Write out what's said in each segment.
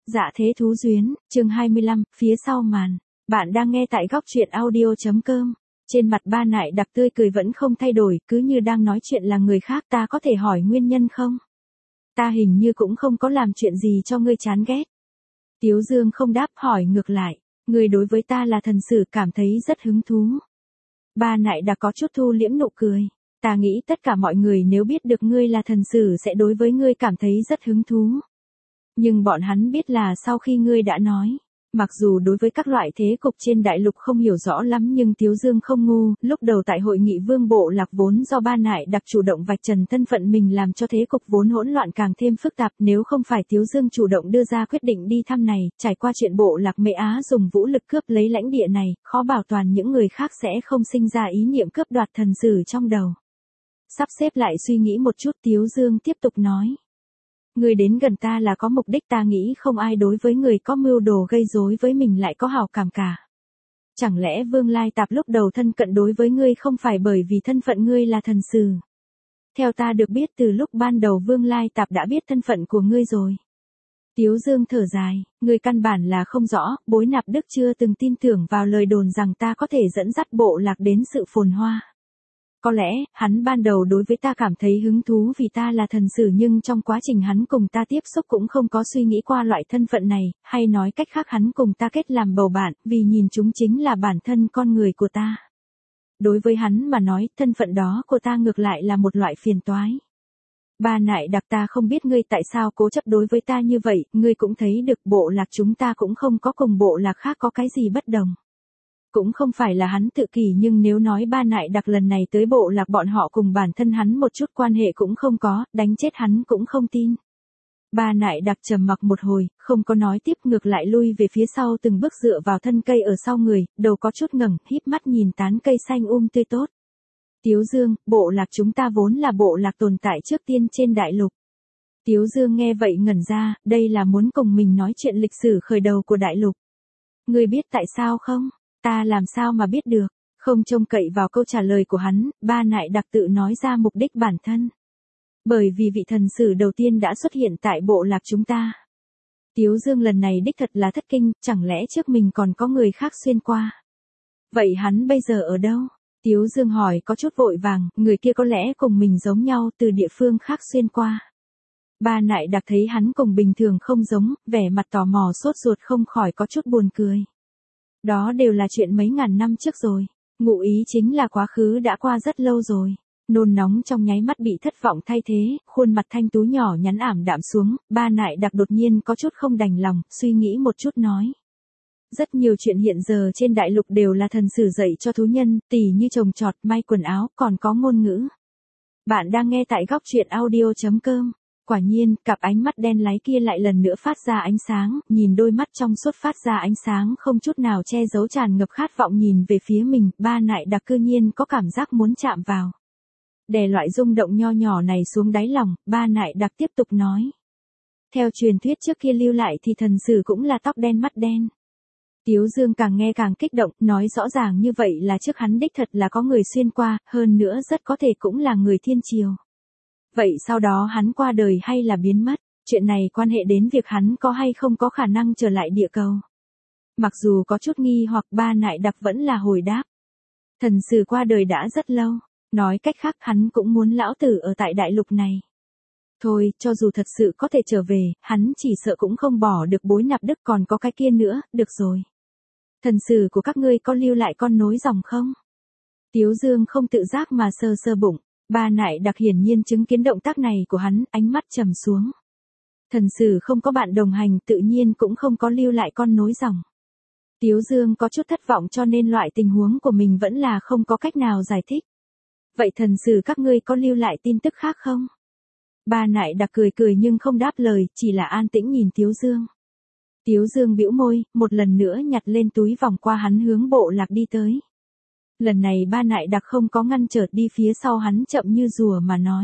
Dạ thế thú duyên, chương 25, phía sau màn. Bạn đang nghe tại góc truyện audio.com. Trên mặt Ba Nại Đặc tươi cười vẫn không thay đổi, cứ như đang nói chuyện là người khác. Ta có thể hỏi nguyên nhân không? Ta hình như cũng không có làm chuyện gì cho ngươi chán ghét. Tiếu Dương không đáp, hỏi ngược lại. Ngươi đối với ta là thần sử, cảm thấy rất hứng thú. Ba Nại Đặc có chút thu liễm nụ cười. Ta nghĩ tất cả mọi người nếu biết được ngươi là thần sử sẽ đối với ngươi cảm thấy rất hứng thú. Nhưng bọn hắn biết là sau khi ngươi đã nói, mặc dù đối với các loại thế cục trên đại lục không hiểu rõ lắm nhưng Tiếu Dương không ngu, lúc đầu tại hội nghị Vương Bộ Lạc vốn do Ba Nại Đặc chủ động vạch trần thân phận mình làm cho thế cục vốn hỗn loạn càng thêm phức tạp, nếu không phải Tiếu Dương chủ động đưa ra quyết định đi thăm này, trải qua chuyện Bộ Lạc Mễ Á dùng vũ lực cướp lấy lãnh địa này, khó bảo toàn những người khác sẽ không sinh ra ý niệm cướp đoạt thần sử trong đầu. Sắp xếp lại suy nghĩ một chút, Tiếu Dương tiếp tục nói. Người đến gần ta là có mục đích, ta nghĩ không ai đối với người có mưu đồ gây rối với mình lại có hảo cảm cả. Chẳng lẽ Vương Lai Tạp lúc đầu thân cận đối với ngươi không phải bởi vì thân phận ngươi là thần sử? Theo ta được biết từ lúc ban đầu Vương Lai Tạp đã biết thân phận của ngươi rồi. Tiếu Dương thở dài, ngươi căn bản là không rõ, Bối Nạp Đức chưa từng tin tưởng vào lời đồn rằng ta có thể dẫn dắt Bộ Lạc đến sự phồn hoa. Có lẽ, hắn ban đầu đối với ta cảm thấy hứng thú vì ta là thần sử nhưng trong quá trình hắn cùng ta tiếp xúc cũng không có suy nghĩ qua loại thân phận này, hay nói cách khác hắn cùng ta kết làm bầu bạn, vì nhìn chúng chính là bản thân con người của ta. Đối với hắn mà nói, thân phận đó của ta ngược lại là một loại phiền toái. Ba Nại Đặc, ta không biết ngươi tại sao cố chấp đối với ta như vậy, ngươi cũng thấy được Bộ Lạc chúng ta cũng không có cùng Bộ Lạc khác có cái gì bất đồng. Cũng không phải là hắn tự kỷ nhưng nếu nói Ba Nại Đặc lần này tới Bộ Lạc bọn họ cùng bản thân hắn một chút quan hệ cũng không có, đánh chết hắn cũng không tin. Ba Nại Đặc trầm mặc một hồi, không có nói tiếp, ngược lại lui về phía sau từng bước dựa vào thân cây ở sau người, đầu có chút ngẩng, híp mắt nhìn tán cây xanh tươi tốt. Tiếu Dương, Bộ Lạc chúng ta vốn là Bộ Lạc tồn tại trước tiên trên đại lục. Tiếu Dương nghe vậy ngẩn ra, đây là muốn cùng mình nói chuyện lịch sử khởi đầu của đại lục. Ngươi biết tại sao không? Ta làm sao mà biết được, không trông cậy vào câu trả lời của hắn, Ba Nại Đặc tự nói ra mục đích bản thân. Bởi vì vị thần sử đầu tiên đã xuất hiện tại Bộ Lạc chúng ta. Tiếu Dương lần này đích thật là thất kinh, chẳng lẽ trước mình còn có người khác xuyên qua. Vậy hắn bây giờ ở đâu? Tiếu Dương hỏi có chút vội vàng, người kia có lẽ cùng mình giống nhau từ địa phương khác xuyên qua. Ba Nại Đặc thấy hắn cùng bình thường không giống, vẻ mặt tò mò sốt ruột không khỏi có chút buồn cười. Đó đều là chuyện mấy ngàn năm trước rồi, ngụ ý chính là quá khứ đã qua rất lâu rồi. Nôn nóng trong nháy mắt bị thất vọng thay thế, khuôn mặt thanh tú nhỏ nhắn ảm đạm xuống, Ba Nại Đặc đột nhiên có chút không đành lòng, suy nghĩ một chút nói. Rất nhiều chuyện hiện giờ trên đại lục đều là thần sử dạy cho thú nhân, tỉ như trồng trọt, may quần áo, còn có ngôn ngữ. Bạn đang nghe tại góc truyện audio.com. Quả nhiên, cặp ánh mắt đen láy kia lại lần nữa phát ra ánh sáng, nhìn đôi mắt trong suốt phát ra ánh sáng không chút nào che giấu tràn ngập khát vọng nhìn về phía mình, Ba Nại Đặc cư nhiên có cảm giác muốn chạm vào. Đè loại rung động nho nhỏ này xuống đáy lòng, Ba Nại Đặc tiếp tục nói. Theo truyền thuyết trước kia lưu lại thì thần sử cũng là tóc đen mắt đen. Tiếu Dương càng nghe càng kích động, nói rõ ràng như vậy là trước hắn đích thật là có người xuyên qua, hơn nữa rất có thể cũng là người thiên triều. Vậy sau đó hắn qua đời hay là biến mất, chuyện này quan hệ đến việc hắn có hay không có khả năng trở lại địa cầu. Mặc dù có chút nghi hoặc Ba Nại Đặc vẫn là hồi đáp. Thần sử qua đời đã rất lâu, nói cách khác hắn cũng muốn lão tử ở tại đại lục này. Thôi, cho dù thật sự có thể trở về, hắn chỉ sợ cũng không bỏ được Bối Nạp Đức còn có cái kia nữa, được rồi. Thần sử của các ngươi có lưu lại con nối dòng không? Tiếu Dương không tự giác mà sờ sờ bụng. Ba Nại Đặc hiển nhiên chứng kiến động tác này của hắn, ánh mắt trầm xuống. Thần sử không có bạn đồng hành tự nhiên cũng không có lưu lại con nối dòng. Tiếu Dương có chút thất vọng cho nên loại tình huống của mình vẫn là không có cách nào giải thích. Vậy thần sử các ngươi có lưu lại tin tức khác không? Ba Nại Đặc cười cười nhưng không đáp lời, chỉ là an tĩnh nhìn Tiếu Dương. Tiếu Dương bĩu môi, một lần nữa nhặt lên túi vòng qua hắn hướng Bộ Lạc đi tới. Lần này Ba Nại Đặc không có ngăn trở đi phía sau hắn chậm như rùa mà nói.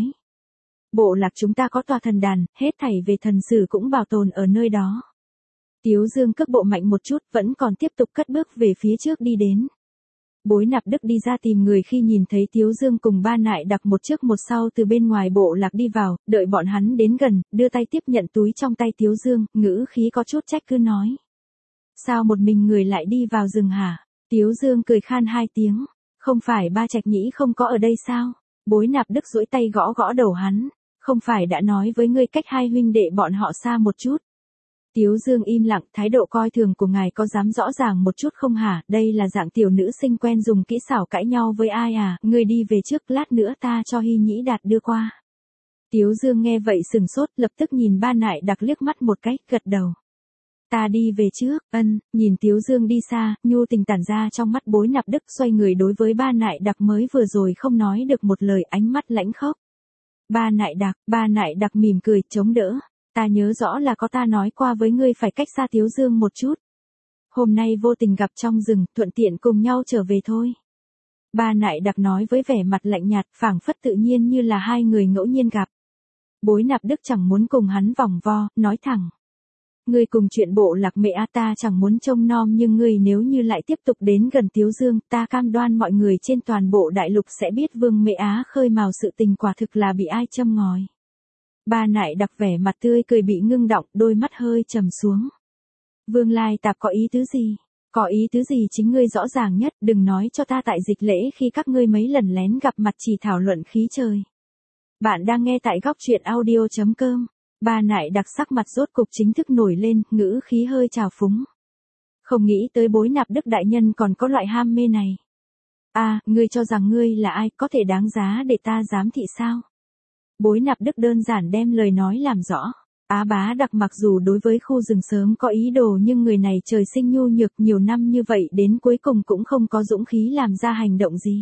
Bộ Lạc chúng ta có tòa thần đàn, hết thảy về thần sử cũng bảo tồn ở nơi đó. Tiếu Dương cước bộ mạnh một chút vẫn còn tiếp tục cất bước về phía trước đi đến. Bối Nạp Đức đi ra tìm người khi nhìn thấy Tiếu Dương cùng ba nại đặc một trước một sau từ bên ngoài bộ lạc đi vào, đợi bọn hắn đến gần, đưa tay tiếp nhận túi trong tay Tiếu Dương, ngữ khí có chút trách cứ nói. Sao một mình người lại đi vào rừng hả? Tiếu Dương cười khan hai tiếng. Không phải ba Trạch Nhĩ không có ở đây sao? Bối Nạp Đức duỗi tay gõ gõ đầu hắn. Không phải đã nói với ngươi cách hai huynh đệ bọn họ xa một chút. Tiếu Dương im lặng, thái độ coi thường của ngài có dám rõ ràng một chút không hả? Đây là dạng tiểu nữ sinh quen dùng kỹ xảo cãi nhau với ai à? Ngươi đi về trước, lát nữa ta cho Hy Nhĩ Đạt đưa qua. Tiếu Dương nghe vậy sừng sốt, lập tức nhìn ba nại đặc liếc mắt một cái, gật đầu. Ta đi về trước, nhìn Tiếu Dương đi xa, nhu tình tản ra trong mắt Bối Nạp Đức, xoay người đối với ba nại đặc mới vừa rồi không nói được một lời, ánh mắt lãnh khốc. Ba nại đặc mỉm cười, chống đỡ. Ta nhớ rõ là có ta nói qua với ngươi phải cách xa Tiếu Dương một chút. Hôm nay vô tình gặp trong rừng, thuận tiện cùng nhau trở về thôi. Ba nại đặc nói với vẻ mặt lạnh nhạt, phảng phất tự nhiên như là hai người ngẫu nhiên gặp. Bối Nạp Đức chẳng muốn cùng hắn vòng vo, nói thẳng. Ngươi cùng chuyện bộ lạc mẹ á ta chẳng muốn trông nom, nhưng ngươi nếu như lại tiếp tục đến gần Tiếu Dương, ta cam đoan mọi người trên toàn bộ đại lục sẽ biết Vương Mẹ Á khơi mào sự tình quả thực là bị ai châm ngòi. Ba nại đặc vẻ mặt tươi cười bị ngưng động, đôi mắt hơi trầm xuống. Vương Lai Tạp có ý tứ gì? Có ý tứ gì chính ngươi rõ ràng nhất, đừng nói cho ta tại dịch lễ khi các ngươi mấy lần lén gặp mặt chỉ thảo luận khí trời. Bạn đang nghe tại góc truyện audio.com. Ba nại đặc sắc mặt rốt cục chính thức nổi lên, ngữ khí hơi trào phúng. Không nghĩ tới Bối Nạp Đức đại nhân còn có loại ham mê này. Ngươi cho rằng ngươi là ai, có thể đáng giá để ta giám thị sao? Bối Nạp Đức đơn giản đem lời nói làm rõ. Á Bá Đặc mặc dù đối với khu rừng sớm có ý đồ, nhưng người này trời sinh nhu nhược, nhiều năm như vậy đến cuối cùng cũng không có dũng khí làm ra hành động gì.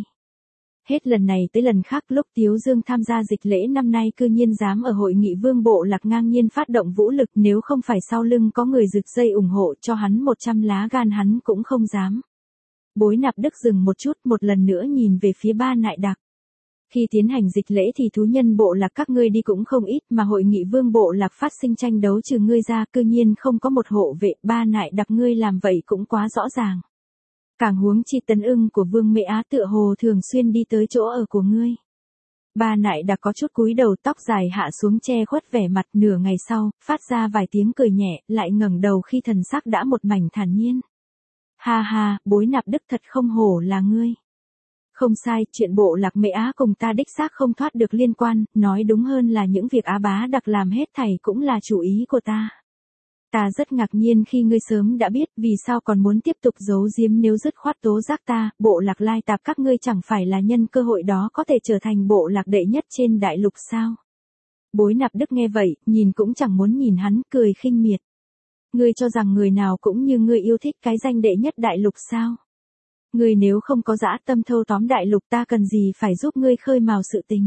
Hết lần này tới lần khác, lúc Tiếu Dương tham gia dịch lễ năm nay cư nhiên dám ở hội nghị vương bộ lạc ngang nhiên phát động vũ lực, nếu không phải sau lưng có người rực dây ủng hộ cho hắn 100 lá gan hắn cũng không dám. Bối Nạp Đức dừng một chút, một lần nữa nhìn về phía ba nại đặc. Khi tiến hành dịch lễ thì thú nhân bộ lạc các ngươi đi cũng không ít, mà hội nghị vương bộ lạc phát sinh tranh đấu trừ ngươi ra, cư nhiên không có một hộ vệ, ba nại đặc ngươi làm vậy cũng quá rõ ràng. Càng huống chi tấn ưng của Vương Mẹ Á tựa hồ thường xuyên đi tới chỗ ở của ngươi. Ba nại đặc có chút cúi đầu, tóc dài hạ xuống che khuất vẻ mặt, nửa ngày sau, phát ra vài tiếng cười nhẹ, lại ngẩng đầu khi thần sắc đã một mảnh thản nhiên. Ha ha, Bối Nạp Đức thật không hổ là ngươi. Không sai, chuyện bộ lạc Mẹ Á cùng ta đích xác không thoát được liên quan, nói đúng hơn là những việc Á Bá Đặc làm hết thảy cũng là chủ ý của ta. Ta rất ngạc nhiên khi ngươi sớm đã biết, vì sao còn muốn tiếp tục giấu giếm, nếu dứt khoát tố giác ta, bộ lạc Lai Tạp các ngươi chẳng phải là nhân cơ hội đó có thể trở thành bộ lạc đệ nhất trên đại lục sao? Bối Nạp Đức nghe vậy, nhìn cũng chẳng muốn nhìn hắn, cười khinh miệt. Ngươi cho rằng người nào cũng như ngươi yêu thích cái danh đệ nhất đại lục sao? Ngươi nếu không có dã tâm thâu tóm đại lục, ta cần gì phải giúp ngươi khơi mào sự tình?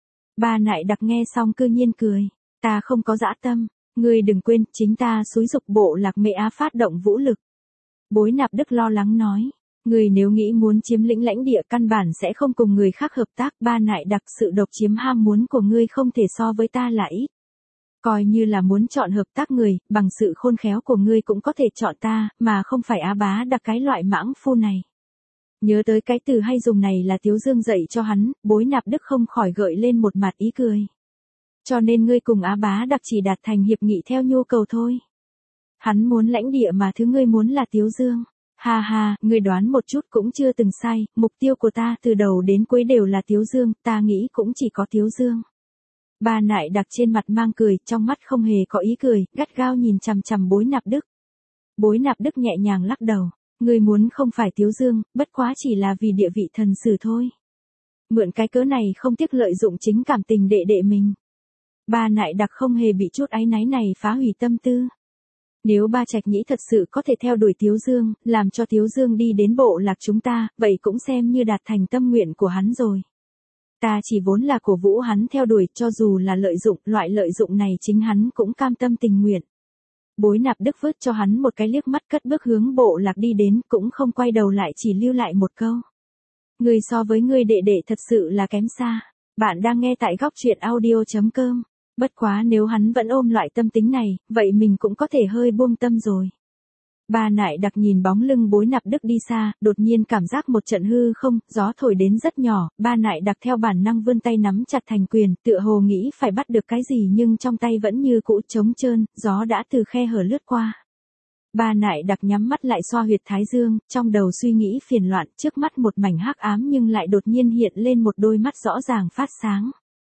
Ba nại đặc nghe xong cư nhiên cười. Ta không có dã tâm. Ngươi đừng quên, chính ta xúi giục bộ lạc Mẹ Á phát động vũ lực. Bối Nạp Đức lo lắng nói. Ngươi nếu nghĩ muốn chiếm lĩnh lãnh địa căn bản sẽ không cùng người khác hợp tác. Ba nại đặc, sự độc chiếm ham muốn của ngươi không thể so với ta là ít. Coi như là muốn chọn hợp tác người, bằng sự khôn khéo của ngươi cũng có thể chọn ta, mà không phải Á Bá Đặc cái loại mãng phu này. Nhớ tới cái từ hay dùng này là Tiếu Dương dạy cho hắn, Bối Nạp Đức không khỏi gợi lên một mặt ý cười. Cho nên ngươi cùng Á Bá Đặc chỉ đạt thành hiệp nghị theo nhu cầu thôi. Hắn muốn lãnh địa mà thứ ngươi muốn là Tiếu Dương. Ha ha, ngươi đoán một chút cũng chưa từng sai, mục tiêu của ta từ đầu đến cuối đều là Tiếu Dương, ta nghĩ cũng chỉ có Tiếu Dương. Ba nại đặc trên mặt mang cười, trong mắt không hề có ý cười, gắt gao nhìn chằm chằm Bối Nạp Đức. Bối Nạp Đức nhẹ nhàng lắc đầu. Ngươi muốn không phải Tiếu Dương, bất quá chỉ là vì địa vị thần sử thôi. Mượn cái cớ này không tiếc lợi dụng chính cảm tình đệ đệ mình. Ba nại đặc không hề bị chút áy náy này phá hủy tâm tư. Nếu ba Trạch Nhĩ thật sự có thể theo đuổi Tiếu Dương, làm cho Tiếu Dương đi đến bộ lạc chúng ta, vậy cũng xem như đạt thành tâm nguyện của hắn rồi. Ta chỉ vốn là cổ vũ hắn theo đuổi, cho dù là lợi dụng, loại lợi dụng này chính hắn cũng cam tâm tình nguyện. Bối Nạp Đức vứt cho hắn một cái liếc mắt, cất bước hướng bộ lạc đi đến, cũng không quay đầu lại, chỉ lưu lại một câu. Người so với người đệ đệ thật sự là kém xa. Bạn đang nghe tại góc truyện audio.com. Bất quá nếu hắn vẫn ôm loại tâm tính này, vậy mình cũng có thể hơi buông tâm rồi. Bà nại đặc nhìn bóng lưng Bối Nạp Đức đi xa, đột nhiên cảm giác một trận hư không, gió thổi đến rất nhỏ, bà nại đặc theo bản năng vươn tay nắm chặt thành quyền, tựa hồ nghĩ phải bắt được cái gì nhưng trong tay vẫn như cũ trống trơn, gió đã từ khe hở lướt qua. Bà nại đặc nhắm mắt lại xoa huyệt thái dương, trong đầu suy nghĩ phiền loạn, trước mắt một mảnh hắc ám nhưng lại đột nhiên hiện lên một đôi mắt rõ ràng phát sáng.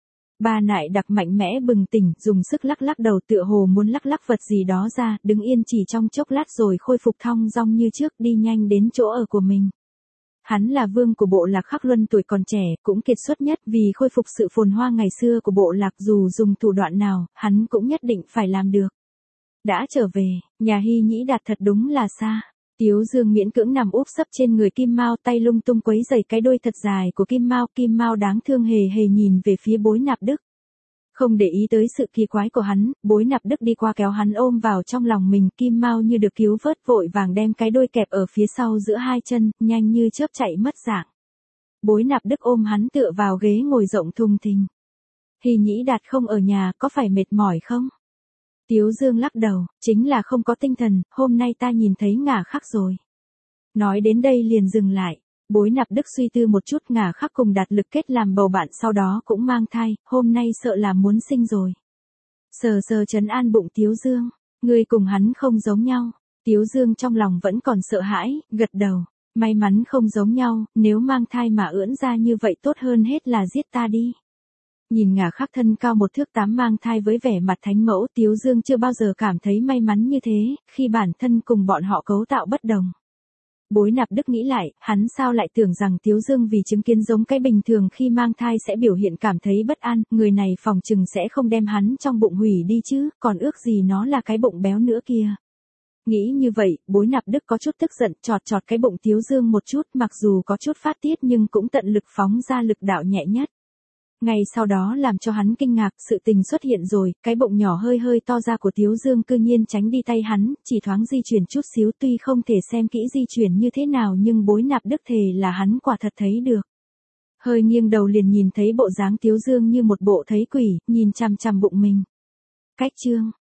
Bà nại đặc mạnh mẽ bừng tỉnh, dùng sức lắc lắc đầu tựa hồ muốn lắc lắc vật gì đó ra, đứng yên chỉ trong chốc lát rồi khôi phục thong dong như trước, đi nhanh đến chỗ ở của mình. Hắn là vương của bộ lạc Khắc Luân, tuổi còn trẻ, cũng kiệt xuất nhất, vì khôi phục sự phồn hoa ngày xưa của bộ lạc, dù dùng thủ đoạn nào, hắn cũng nhất định phải làm được. Đã trở về, nhà Hy Nhĩ Đạt thật đúng là xa. Tiếu Dương miễn cưỡng nằm úp sấp trên người Kim Mao, tay lung tung quấy rầy cái đuôi thật dài của Kim Mao đáng thương hề hề nhìn về phía Bối Nạp Đức. Không để ý tới sự kỳ quái của hắn, Bối Nạp Đức đi qua kéo hắn ôm vào trong lòng mình, Kim Mao như được cứu vớt vội vàng đem cái đuôi kẹp ở phía sau giữa hai chân, nhanh như chớp chạy mất dạng. Bối Nạp Đức ôm hắn tựa vào ghế ngồi rộng thùng thình. Hy Nhĩ Đạt không ở nhà, có phải mệt mỏi không? Tiếu Dương lắc đầu, chính là không có tinh thần, hôm nay ta nhìn thấy Ngả Khắc rồi. Nói đến đây liền dừng lại. Bối Nạp Đức suy tư một chút, Ngả Khắc cùng Đạt Lực kết làm bầu bạn sau đó cũng mang thai, hôm nay sợ là muốn sinh rồi. Sờ sờ trấn an bụng Tiếu Dương, ngươi cùng hắn không giống nhau. Tiếu Dương trong lòng vẫn còn sợ hãi, gật đầu. May mắn không giống nhau, nếu mang thai mà ưỡn ra như vậy tốt hơn hết là giết ta đi. Nhìn Ngả Khắc thân cao 1 thước 8 mang thai với vẻ mặt thánh mẫu, Tiếu Dương chưa bao giờ cảm thấy may mắn như thế, khi bản thân cùng bọn họ cấu tạo bất đồng. Bối Nạp Đức nghĩ lại, hắn sao lại tưởng rằng Tiếu Dương vì chứng kiến giống cái bình thường khi mang thai sẽ biểu hiện cảm thấy bất an, người này phòng chừng sẽ không đem hắn trong bụng hủy đi chứ, còn ước gì nó là cái bụng béo nữa kia. Nghĩ như vậy, Bối Nạp Đức có chút tức giận, chọt cái bụng Tiếu Dương một chút, mặc dù có chút phát tiết nhưng cũng tận lực phóng ra lực đạo nhẹ nhất. Ngay sau đó làm cho hắn kinh ngạc, sự tình xuất hiện rồi, cái bụng nhỏ hơi hơi to ra của Tiếu Dương cư nhiên tránh đi tay hắn, chỉ thoáng di chuyển chút xíu, tuy không thể xem kỹ di chuyển như thế nào nhưng Bối Nạp Đức thề là hắn quả thật thấy được. Hơi nghiêng đầu liền nhìn thấy bộ dáng Tiếu Dương như một bộ thấy quỷ, nhìn chằm chằm bụng mình. Cách chương